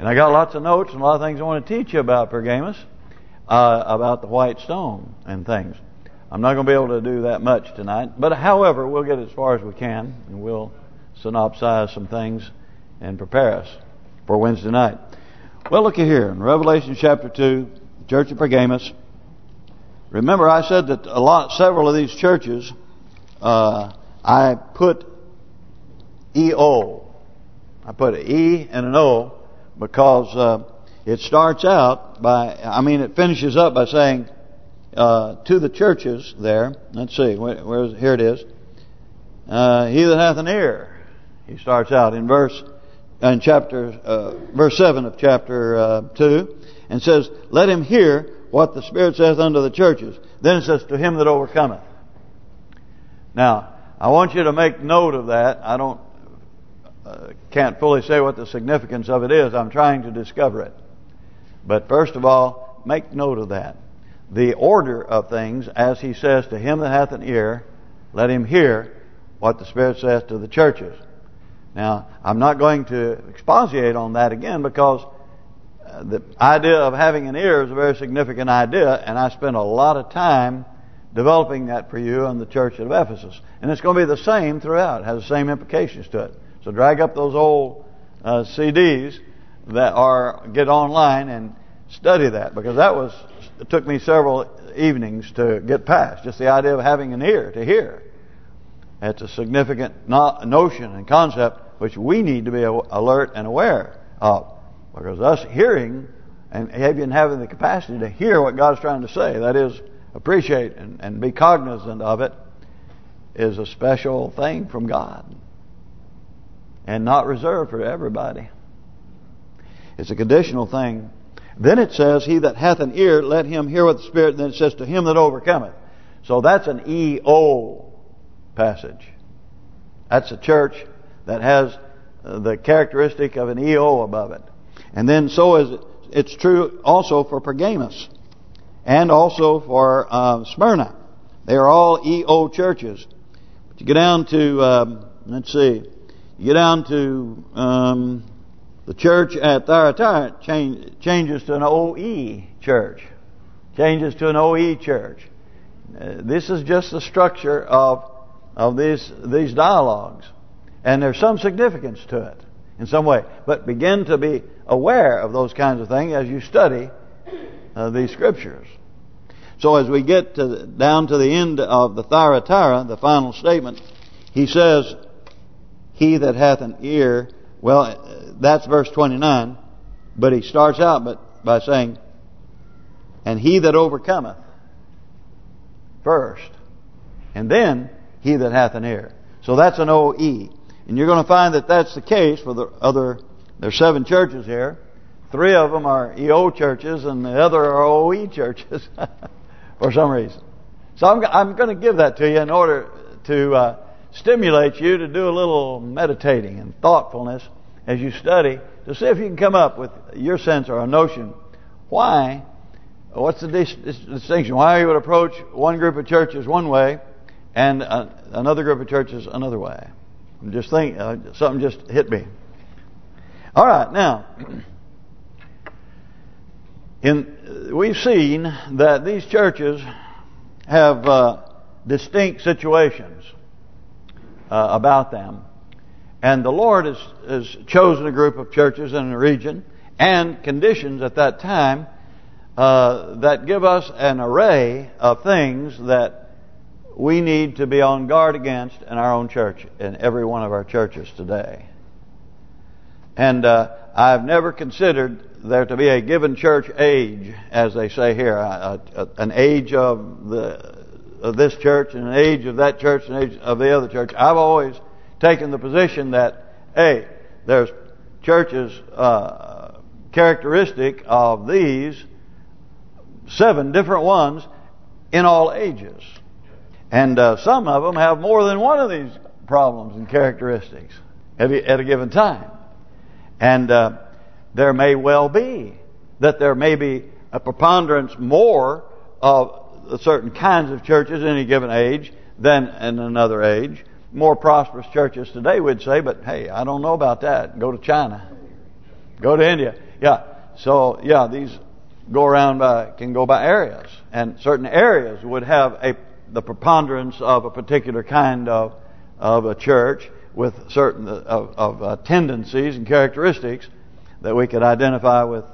And I got lots of notes and a lot of things I want to teach you about Pergamos, about the white stone and things. I'm not going to be able to do that much tonight. But however, we'll get as far as we can. And we'll synopsize some things and prepare us for Wednesday night. Well, look here. In Revelation chapter 2, the church of Pergamos. Remember I said that several of these churches, I put E-O. I put an E and an O because it starts out by, it finishes up by saying, to the churches there. Let's see, here it is. He that hath an ear. He starts out in verse 7 of chapter 2, and says, let him hear what the Spirit saith unto the churches. Then it says, to him that overcometh. Now, I want you to make note of that. I can't fully say what the significance of it is. I'm trying to discover it. But first of all, make note of that. The order of things, as he says, to him that hath an ear, let him hear what the Spirit saith to the churches. Now, I'm not going to expatiate on that again because the idea of having an ear is a very significant idea, and I spent a lot of time developing that for you in the church of Ephesus. And it's going to be the same throughout. It has the same implications to it. So drag up those old CDs get online and study that, because it took me several evenings to get past just the idea of having an ear to hear. It's a significant notion and concept which we need to be alert and aware of, because us hearing and even having the capacity to hear what God's trying to say, that is, appreciate and be cognizant of it, is a special thing from God and not reserved for everybody. It's a conditional thing. Then it says, he that hath an ear, let him hear what the Spirit, and then it says, to him that overcometh. So that's an E-O passage. That's a church that has the characteristic of an E-O above it. And then it's true also for Pergamos and also for Smyrna. They are all E-O churches. But you get down to, you get down to the church at Thyatira changes to an O-E church. Changes to an O-E church. This is just the structure of these dialogues. And there's some significance to it in some way. But begin to be aware of those kinds of things as you study these scriptures. So as we get down to the end of the Thyatira, the final statement, he says, he that hath an ear, well, that's verse 29, but he starts out by saying, and he that overcometh first, and then he that hath an ear. So that's an O-E. And you're going to find that that's the case for there's 7 churches here. 3 of them are E-O churches and the other are O-E churches for some reason. So I'm going to give that to you in order to stimulate you to do a little meditating and thoughtfulness as you study, to see if you can come up with your sense or a notion. What's the distinction? Why you would approach one group of churches one way and another group of churches another way. I'm just thinking, something just hit me. All right, now, we've seen that these churches have distinct situations about them. And the Lord has chosen a group of churches in a region and conditions at that time that give us an array of things that we need to be on guard against in our own church, in every one of our churches today. And I've never considered there to be a given church age, as they say here, an age of this church and an age of that church and an age of the other church. I've always taken the position that, hey, there's churches characteristic of these 7 different ones in all ages. And some of them have more than one of these problems and characteristics at a given time. And there may well be that there may be a preponderance more of certain kinds of churches in any given age than in another age. More prosperous churches today, we'd say, but hey, I don't know about that. Go to China. Go to India. Yeah. So yeah, these go around can go by areas, and certain areas would have the preponderance of a particular kind of a church with certain of tendencies and characteristics that we could identify with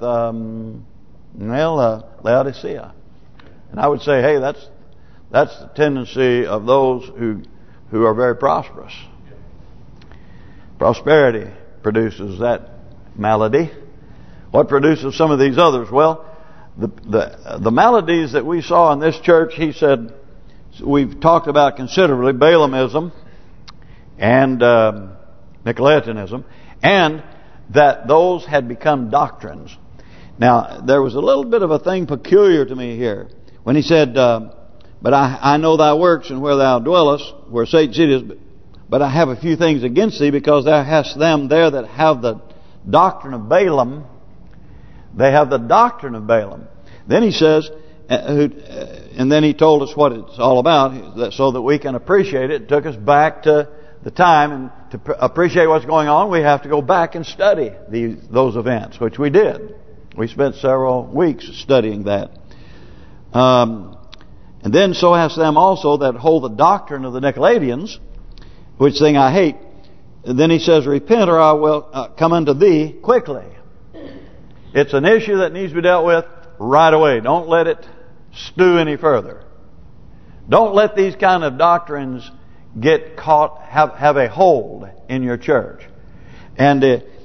Laodicea. And I would say, hey, that's the tendency of those who are very prosperous. Prosperity produces that malady. What produces some of these others? Well, the maladies that we saw in this church, he said, we've talked about considerably, Balaamism and Nicolaitanism, and that those had become doctrines. Now, there was a little bit of a thing peculiar to me here. When he said, but I know thy works and where thou dwellest, where Satan's seat is, but I have a few things against thee, because thou hast them there that have the doctrine of Balaam. They have the doctrine of Balaam. Then he says, and then he told us what it's all about, so that we can appreciate it. It took us back to the time, and to appreciate what's going on, we have to go back and study those events, which we did. We spent several weeks studying that. And then so hast them also that hold the doctrine of the Nicolaitans, which thing I hate. And then he says, repent, or I will come unto thee quickly. It's an issue that needs to be dealt with right away. Don't let it stew any further. Don't let these kind of doctrines get caught, have a hold in your church. And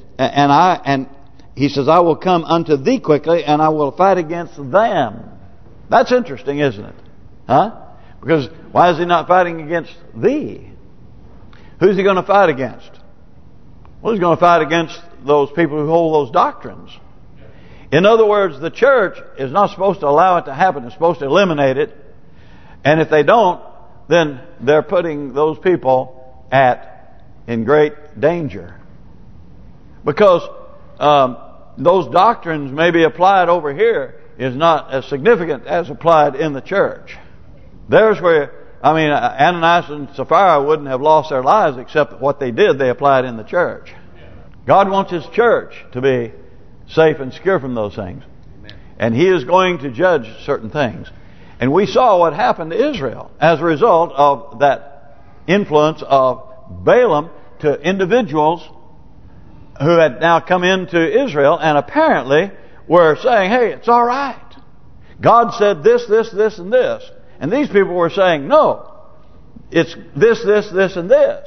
he says, I will come unto thee quickly, and I will fight against them. That's interesting, isn't it? Huh? Because why is he not fighting against thee? Who's he going to fight against? Well, he's going to fight against those people who hold those doctrines. In other words, the church is not supposed to allow it to happen. It's supposed to eliminate it. And if they don't, then they're putting those people in great danger. Because those doctrines may be applied over here is not as significant as applied in the church. There's where, Ananias and Sapphira wouldn't have lost their lives, except what they did, they applied in the church. God wants His church to be safe and secure from those things. And He is going to judge certain things. And we saw what happened to Israel as a result of that influence of Balaam to individuals who had now come into Israel and apparently were saying, hey, it's all right. God said this, this, this, and this. And these people were saying, no, it's this, this, this, and this.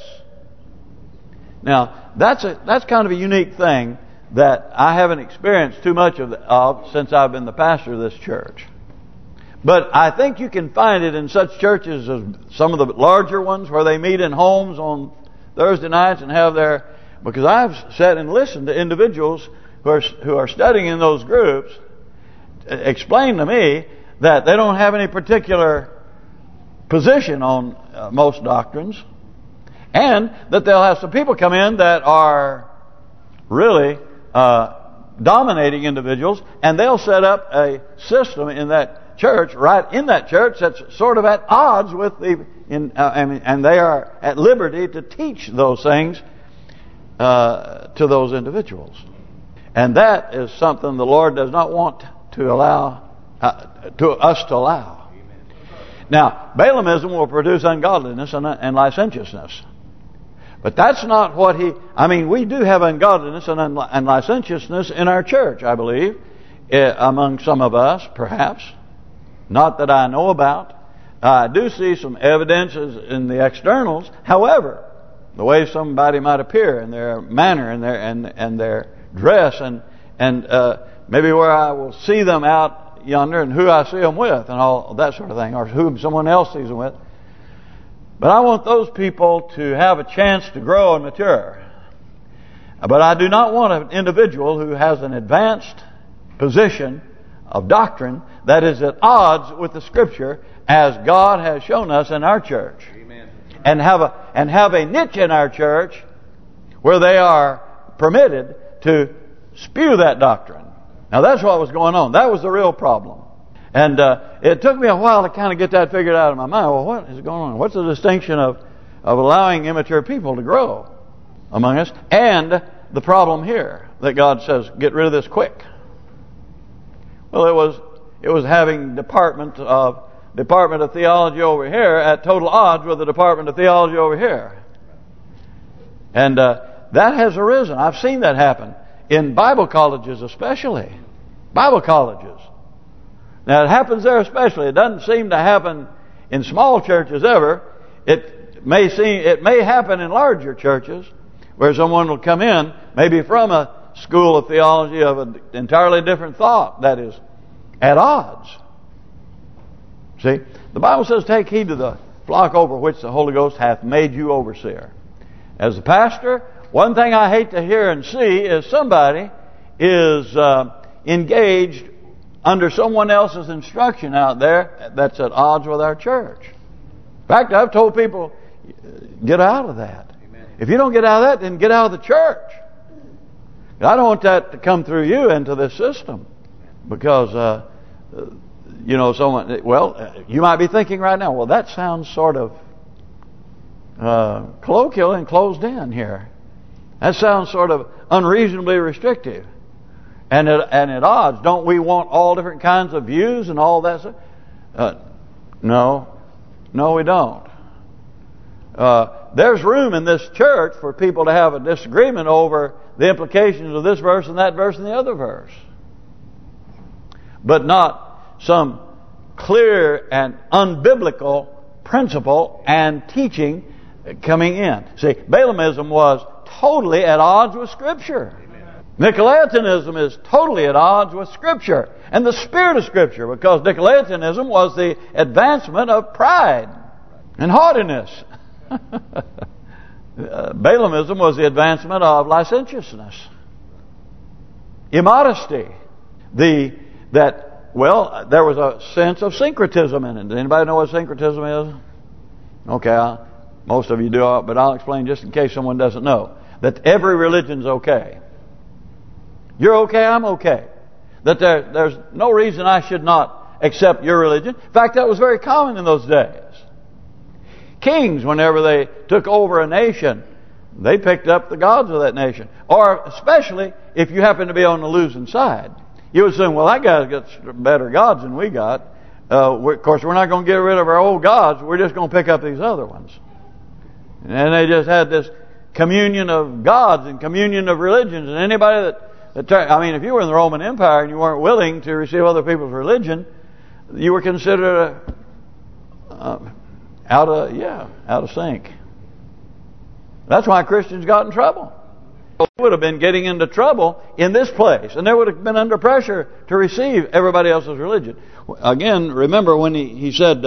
Now, that's kind of a unique thing that I haven't experienced too much of since I've been the pastor of this church. But I think you can find it in such churches as some of the larger ones where they meet in homes on Thursday nights and have because I've sat and listened to individuals who are studying in those groups explain to me that they don't have any particular position on most doctrines, and that they'll have some people come in that are really dominating individuals, and they'll set up a system in that church, right in that church, that's sort of at odds with and they are at liberty to teach those things to those individuals. And that is something the Lord does not want to allow us to allow. Now, Balaamism will produce ungodliness and licentiousness. But that's not what we do have ungodliness and licentiousness in our church, I believe, among some of us, perhaps. Not that I know about. I do see some evidences in the externals. However, the way somebody might appear in their manner and their dress and maybe where I will see them out yonder and who I see them with and all that sort of thing, or who someone else sees them with. But I want those people to have a chance to grow and mature. But I do not want an individual who has an advanced position of doctrine that is at odds with the Scripture, as God has shown us in our church. Amen. And have a niche in our church where they are permitted to spew that doctrine. Now that's what was going on. That was the real problem. And it took me a while to kind of get that figured out in my mind. Well, what is going on? What's the distinction of allowing immature people to grow among us? And the problem here. that God says, get rid of this quick? Well, it was having Department of Theology over here at total odds with the Department of Theology over here. And that has arisen. I've seen that happen in Bible colleges especially. Bible colleges. Now it happens there especially. It doesn't seem to happen in small churches ever. It may happen in larger churches where someone will come in maybe from a school of theology of an entirely different thought that is at odds. See, the Bible says, take heed to the flock over which the Holy Ghost hath made you overseer. As the pastor, one thing I hate to hear and see is somebody is engaged under someone else's instruction out there that's at odds with our church. In fact, I've told people, get out of that. Amen. If you don't get out of that, then get out of the church. I don't want that to come through you into this system. Because, someone, you might be thinking right now, well, that sounds sort of colloquial and closed in here. That sounds sort of unreasonably restrictive. And at odds, don't we want all different kinds of views and all that stuff? No, we don't. There's room in this church for people to have a disagreement over the implications of this verse and that verse and the other verse. But not some clear and unbiblical principle and teaching coming in. See, Balaamism was totally at odds with Scripture. Nicolaitanism is totally at odds with Scripture and the spirit of Scripture, because Nicolaitanism was the advancement of pride and haughtiness. Balaamism was the advancement of licentiousness, immodesty. There was a sense of syncretism in it. Does anybody know what syncretism is? Okay, most of you do, but I'll explain just in case someone doesn't know. That every religion's okay. You're okay, I'm okay. That there's no reason I should not accept your religion. In fact, that was very common in those days. Kings, whenever they took over a nation, they picked up the gods of that nation. Or especially if you happen to be on the losing side. You assume, well, that guy's got better gods than we got. Of course, we're not going to get rid of our old gods. We're just going to pick up these other ones. And they just had this communion of gods and communion of religions. And anybody if you were in the Roman Empire and you weren't willing to receive other people's religion, you were considered out of sync. That's why Christians got in trouble. They would have been getting into trouble in this place, and they would have been under pressure to receive everybody else's religion. Again, remember when he said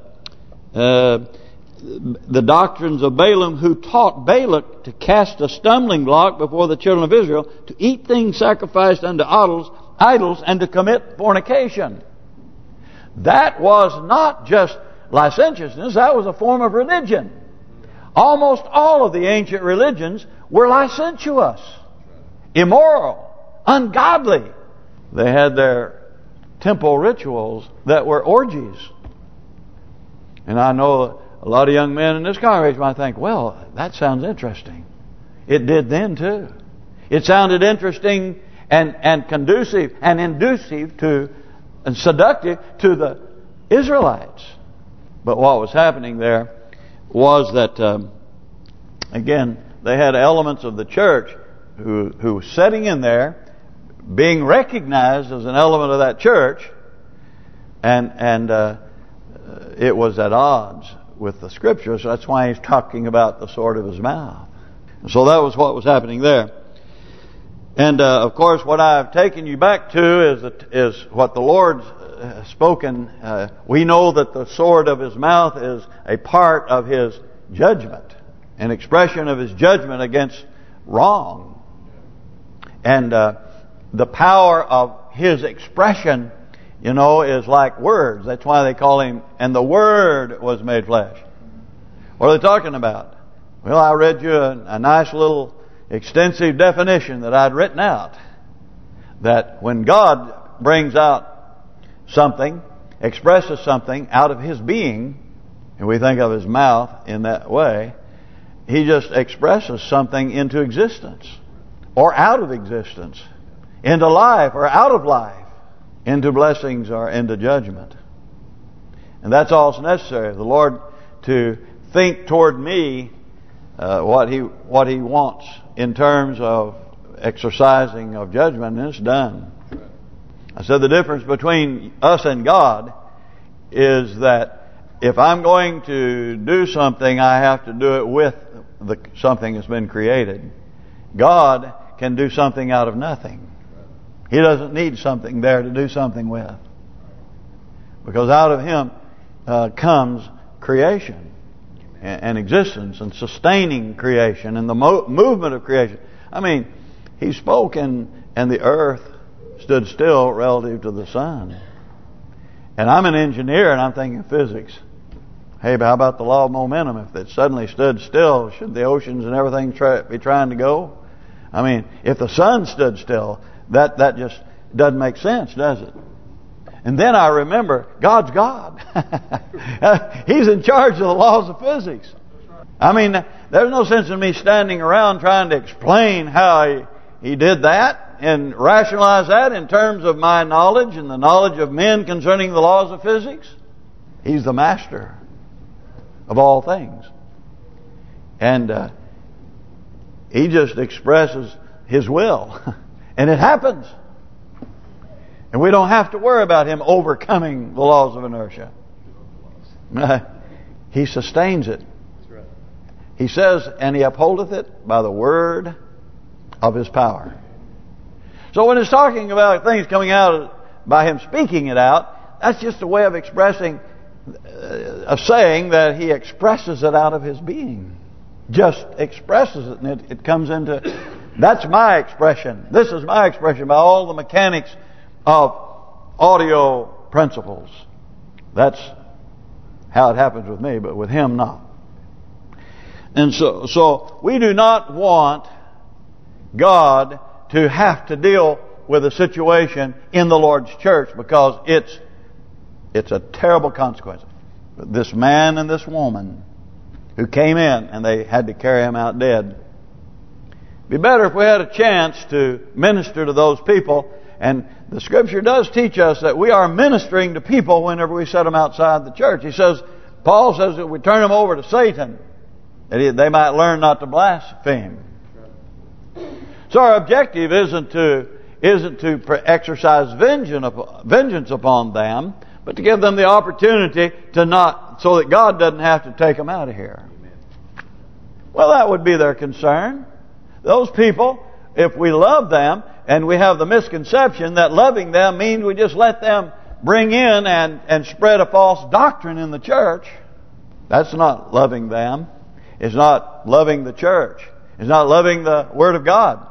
the doctrines of Balaam, who taught Balak to cast a stumbling block before the children of Israel, to eat things sacrificed unto idols, and to commit fornication. That was not just licentiousness, that was a form of religion. Almost all of the ancient religions were licentious, immoral, ungodly. They had their temple rituals that were orgies. And I know a lot of young men in this congregation might think, well, that sounds interesting. It did then too. It sounded interesting and conducive and inducive to and seductive to the Israelites. But what was happening there was that, again, they had elements of the church who were sitting in there, being recognized as an element of that church, and it was at odds with the Scriptures. So that's why he's talking about the sword of his mouth. So that was what was happening there. And of course, what I've taken you back to is what the Lord's spoken. We know that the sword of his mouth is a part of his judgment, an expression of his judgment against wrong. And the power of his expression, is like words. That's why they call him, and the Word was made flesh. What are they talking about? Well, I read you a nice little extensive definition that I'd written out. That when God brings out something, expresses something out of his being, and we think of his mouth in that way, he just expresses something into existence. or out of existence, into life or out of life, into blessings or into judgment. And that's all that's necessary. The Lord to think toward me what He wants in terms of exercising of judgment, and it's done. I said the difference between us and God is that if I'm going to do something, I have to do it with something that's been created. God can do something out of nothing. He doesn't need something there to do something with. Because out of Him comes creation and existence and sustaining creation and the movement of creation. I mean, He spoke and the earth stood still relative to the sun. And I'm an engineer and I'm thinking physics. Hey, but how about the law of momentum? If it suddenly stood still, should the oceans and everything be trying to go? I mean, if the sun stood still, that just doesn't make sense, does it? And then I remember, God's God. He's in charge of the laws of physics. I mean, there's no sense in me standing around trying to explain how He did that and rationalize that in terms of my knowledge and the knowledge of men concerning the laws of physics. He's the master of all things. And He just expresses His will. And it happens. And we don't have to worry about Him overcoming the laws of inertia. He sustains it. He says, and He upholdeth it by the word of His power. So when it's talking about things coming out by Him speaking it out, that's just a way of expressing, of saying that He expresses it out of His being. Just expresses it, and it comes into... That's my expression. This is my expression by all the mechanics of audio principles. That's how it happens with me, but with Him not. And so we do not want God to have to deal with a situation in the Lord's church, because it's a terrible consequence. This man and this woman who came in and they had to carry him out dead. It'd be better if we had a chance to minister to those people. And the Scripture does teach us that we are ministering to people whenever we set them outside the church. Paul says that we turn them over to Satan, that they might learn not to blaspheme. So our objective isn't to exercise vengeance upon them, but to give them the opportunity so that God doesn't have to take them out of here. Well, that would be their concern. Those people, if we love them, and we have the misconception that loving them means we just let them bring in and spread a false doctrine in the church. That's not loving them. It's not loving the church. It's not loving the Word of God.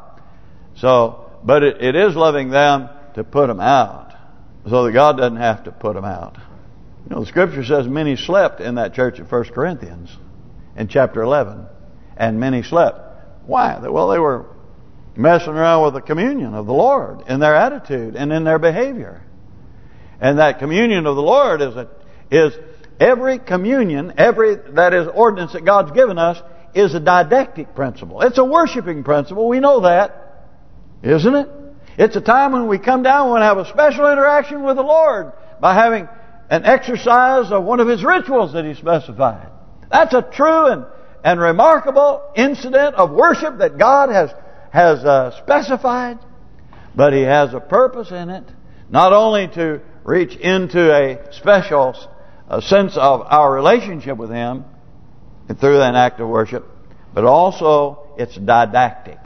But it is loving them to put them out, so that God doesn't have to put them out. The Scripture says many slept in that church at 1 Corinthians in chapter 11. And many slept. Why? Well, they were messing around with the communion of the Lord in their attitude and in their behavior. And that communion of the Lord is every communion, that is ordinance that God's given us, is a didactic principle. It's a worshiping principle. We know that, isn't it? It's a time when we come down and have a special interaction with the Lord by having an exercise of one of His rituals that He specified. That's a true and remarkable incident of worship that God has specified, but He has a purpose in it, not only to reach into a special sense of our relationship with Him through that act of worship, but also it's didactic.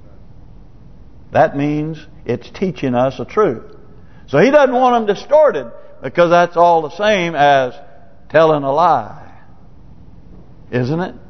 That means it's teaching us a truth. So He doesn't want them distorted, because that's all the same as telling a lie. Isn't it?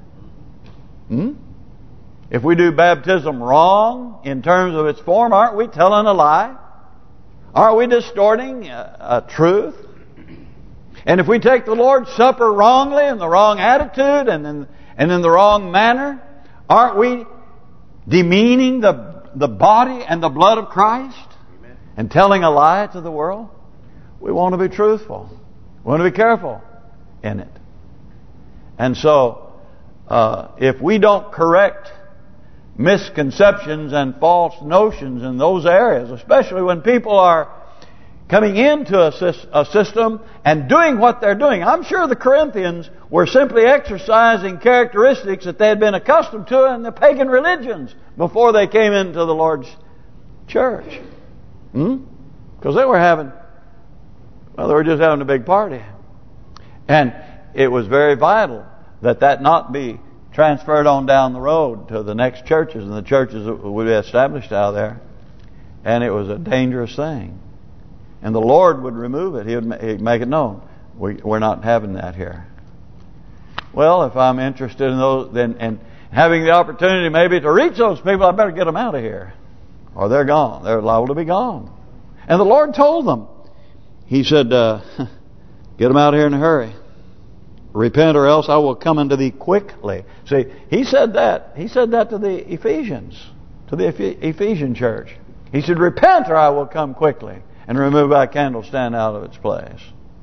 If we do baptism wrong in terms of its form, aren't we telling a lie? Aren't we distorting a truth? And if we take the Lord's Supper wrongly, in the wrong attitude and in the wrong manner, aren't we demeaning the body and the blood of Christ? Amen. And telling a lie to the world? We want to be truthful. We want to be careful in it. And so, if we don't correct misconceptions and false notions in those areas, especially when people are coming into a system and doing what they're doing. I'm sure the Corinthians were simply exercising characteristics that they had been accustomed to in the pagan religions before they came into the Lord's church. Because they were just having a big party. And it was very vital that not be transferred on down the road to the next churches and the churches that would be established out there. And it was a dangerous thing. And the Lord would remove it. He'd make it known. We're not having that here. Well, if I'm interested in those, and having the opportunity maybe to reach those people, I better get them out of here, or they're gone. They're liable to be gone. And the Lord told them. He said, "Get them out of here in a hurry. Repent, or else I will come unto thee quickly." See, He said that. He said that to the Ephesians, to the Ephesian church. He said, "Repent, or I will come quickly and remove thy candlestand out of its place."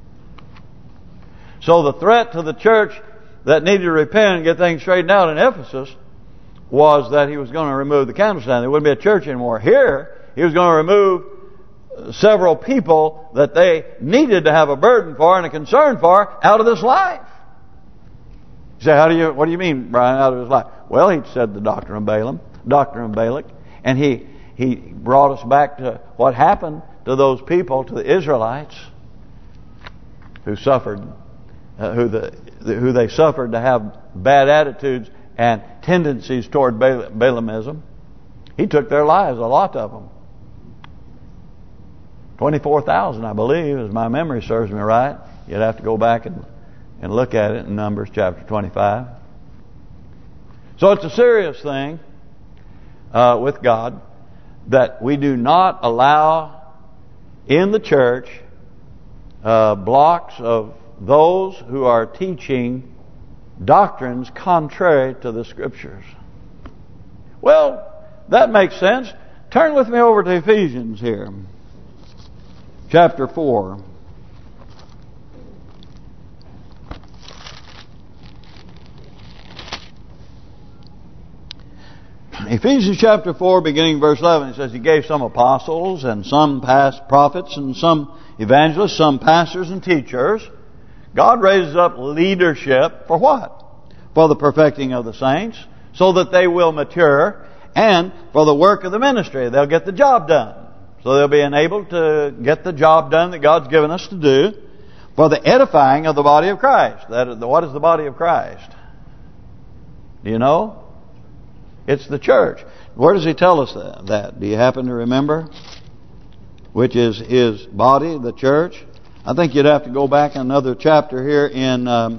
So the threat to the church that needed to repent and get things straightened out in Ephesus was that He was going to remove the candlestand. There wouldn't be a church anymore. Here, He was going to remove several people that they needed to have a burden for and a concern for out of this life. You say, what do you mean, Brian, out of his life? Well, he said the doctrine of Balak, and he brought us back to what happened to those people, to the Israelites, who suffered, who they suffered to have bad attitudes and tendencies toward Balaamism. He took their lives, a lot of them. 24,000, I believe, as my memory serves me right. You'd have to go back and look at it in Numbers chapter 25. So it's a serious thing with God that we do not allow in the church blocks of those who are teaching doctrines contrary to the Scriptures. Well, that makes sense. Turn with me over to Ephesians here. Chapter 4. Ephesians chapter 4, beginning verse 11, it says, He gave some apostles, and some past prophets, and some evangelists, some pastors and teachers. God raises up leadership for what? For the perfecting of the saints, so that they will mature, and for the work of the ministry. They'll get the job done. So they'll be enabled to get the job done that God's given us to do, for the edifying of the body of Christ. What is the body of Christ? Do you know? It's the church. Where does He tell us that? Do you happen to remember? Which is His body, the church? I think you'd have to go back another chapter here in, I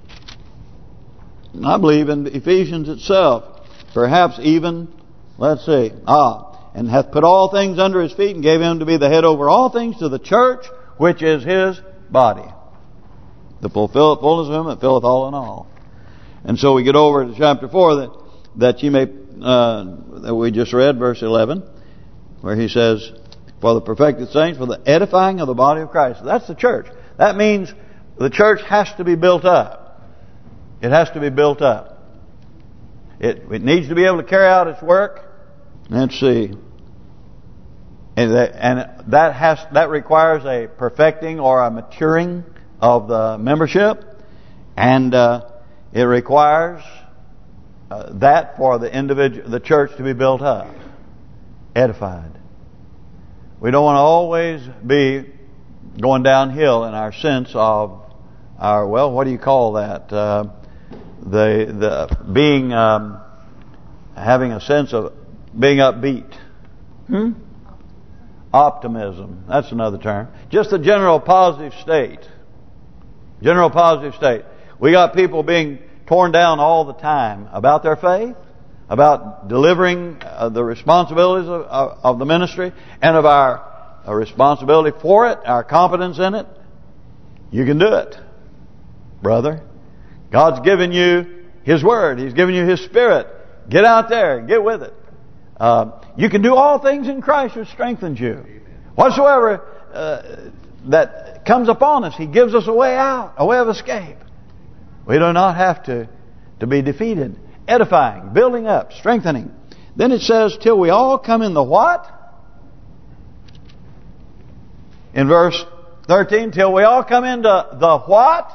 believe, in Ephesians itself. Perhaps even, let's see, and hath put all things under His feet, and gave Him to be the head over all things to the church, which is His body. The fullness of Him that filleth all in all. And so we get over to chapter 4 that you may, that we just read, verse 11, where he says, for the perfected saints, for the edifying of the body of Christ. That's the church. That means the church has to be built up. It has to be built up. It needs to be able to carry out its work. Let's see. And that requires a perfecting or a maturing of the membership, and it requires that for the church to be built up, edified. We don't want to always be going downhill in our sense of our, well, what do you call that? The being having a sense of being upbeat. Optimism. That's another term. Just a general positive state. General positive state. We got people being torn down all the time about their faith, about delivering the responsibilities of the ministry, and of our responsibility for it, our competence in it. You can do it, brother. God's given you His Word. He's given you His Spirit. Get out there and get with it. You can do all things in Christ who strengthens you. Whatsoever that comes upon us, He gives us a way out, a way of escape. We do not have to be defeated. Edifying, building up, strengthening. Then it says, till we all come in the what? In verse 13, till we all come into the what?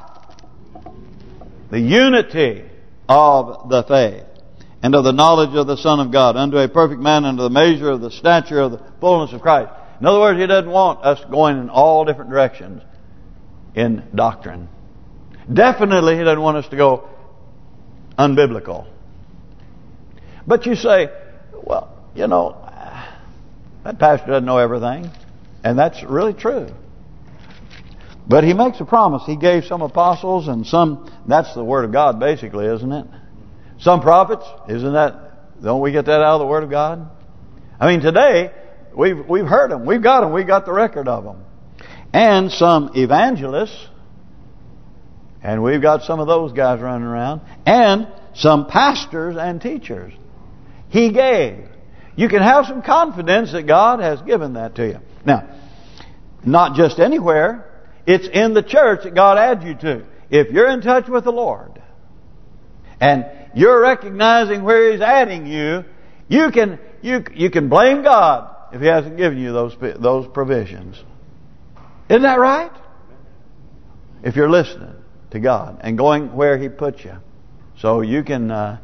The unity of the faith and of the knowledge of the Son of God, unto a perfect man, unto the measure of the stature of the fullness of Christ. In other words, He doesn't want us going in all different directions in doctrine. Definitely He doesn't want us to go unbiblical. But you say, well, you know, that pastor doesn't know everything. And that's really true. But He makes a promise. He gave some apostles and some, that's the Word of God basically, isn't it? Some prophets, isn't that, don't we get that out of the Word of God? I mean, today, we've heard them. We've got the record of them. And some evangelists, and we've got some of those guys running around, and some pastors and teachers. He gave. You can have some confidence that God has given that to you. Now, not just anywhere. It's in the church that God adds you to. If you're in touch with the Lord, and you're recognizing where He's adding you, you can blame God if He hasn't given you those provisions. Isn't that right? If you're listening to God and going where He puts you, so you can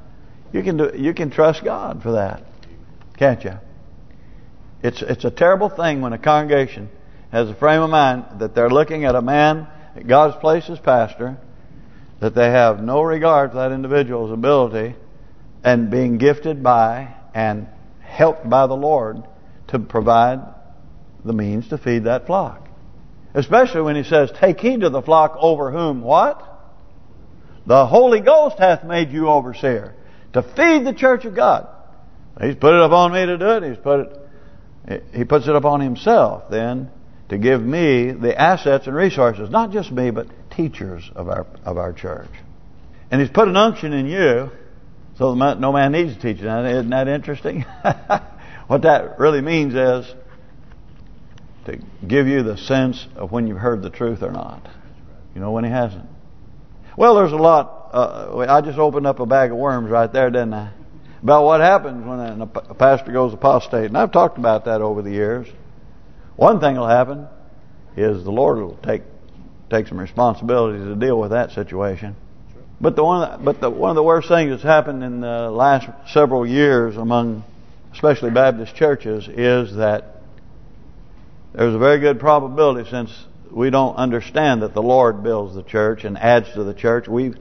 trust God for that, can't you? It's a terrible thing when a congregation has a frame of mind that they're looking at a man that God's placed as pastor, that they have no regard for that individual's ability and being gifted by and helped by the Lord to provide the means to feed that flock. Especially when He says, take heed to the flock over whom, what? The Holy Ghost hath made you overseer, to feed the church of God. He's put it upon me to do it. He puts it upon Himself then to give me the assets and resources, not just me, but teachers of our church. And He's put an unction in you, so no man needs to teach. Isn't that interesting? What that really means is to give you the sense of when you've heard the truth or not. You know when He hasn't. Well, there's a lot. I just opened up a bag of worms right there, didn't I? About what happens when a pastor goes apostate. And I've talked about that over the years. One thing will happen is the Lord will take some responsibility to deal with that situation. But one of the worst things that's happened in the last several years among especially Baptist churches is that there's a very good probability, since we don't understand that the Lord builds the church and adds to the church, we've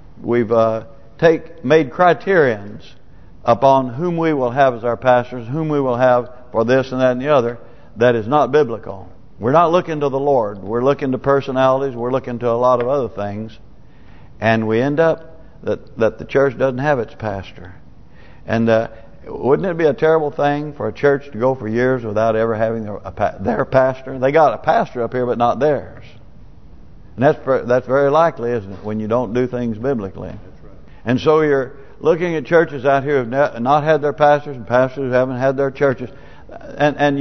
made criterions upon whom we will have as our pastors, whom we will have for this and that and the other, that is not biblical. We're not looking to the Lord. We're looking to personalities. We're looking to a lot of other things. And we end up that the church doesn't have its pastor. And wouldn't it be a terrible thing for a church to go for years without ever having their pastor? They got a pastor up here, but not theirs. And that's very likely, isn't it, when you don't do things biblically. That's right. And so you're looking at churches out here who have not had their pastors, and pastors who haven't had their churches, and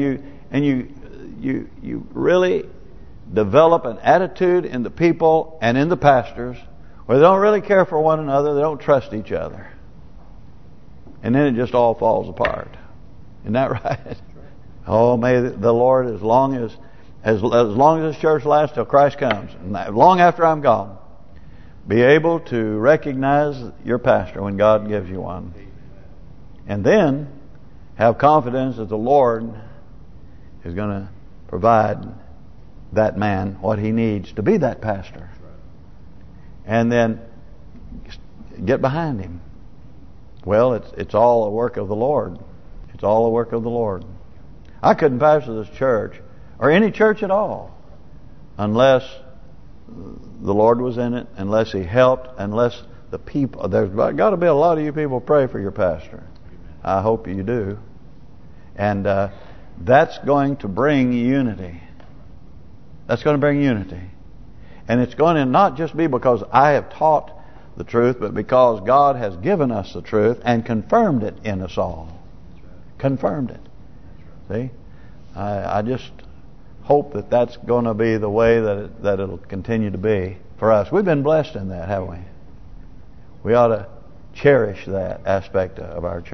you really develop an attitude in the people and in the pastors where they don't really care for one another, they don't trust each other. And then it just all falls apart. Isn't that right? Oh, may the Lord, as long as this church lasts till Christ comes, and long after I'm gone, be able to recognize your pastor when God gives you one. And then have confidence that the Lord is going to provide that man what he needs to be that pastor. And then get behind him. Well, it's all a work of the Lord. It's all a work of the Lord. I couldn't pastor this church, or any church at all, unless the Lord was in it, unless He helped, unless the people... There's got to be a lot of you people pray for your pastor. I hope you do. And that's going to bring unity. That's going to bring unity. And it's going to not just be because I have taught the truth, but because God has given us the truth and confirmed it in us all. Confirmed it. See? I just hope that that's going to be the way that it'll continue to be for us. We've been blessed in that, haven't we? We ought to cherish that aspect of our church.